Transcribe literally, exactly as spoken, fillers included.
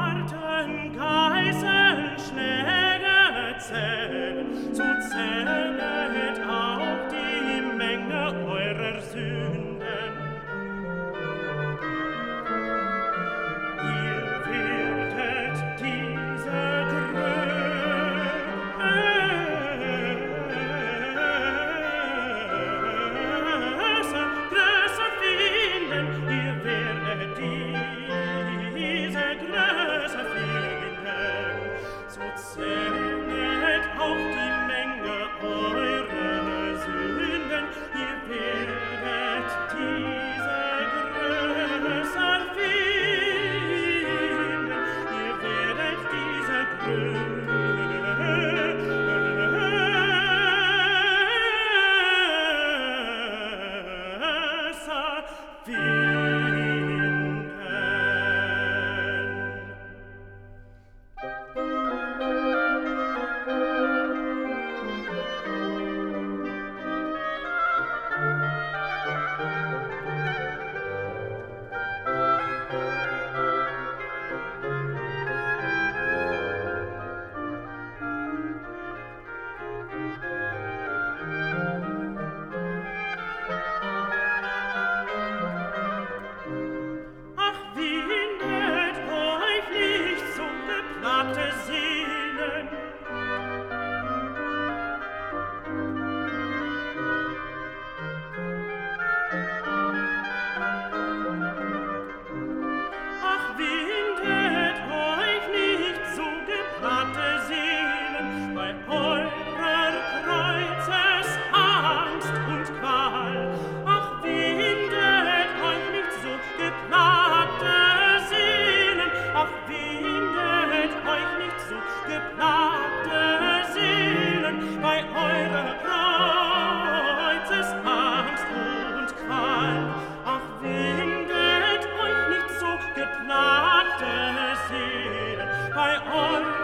harten Geißelschläge zählen, so zählet auch die Menge eurer Sünden. Ihr werdet diese Größe, Größe finden, ihr werdet diese Größe finden, so zählet auch die Menge eurer Sünden, ihr werdet diese Größe finden, ihr werdet diese Größe finden. Ach, windet euch nicht so geplagte Seelen. Ach, windet euch nicht so geplagte Seelen bei eurer Kreuzesangst und Qual. Ach, windet euch nicht so geplagte Seelen, ach, windet euch nicht so geplagte Seelen bei eurer Kreuzesangst und Qual. Ach, windet euch nicht so geplagte Seelen bei eurer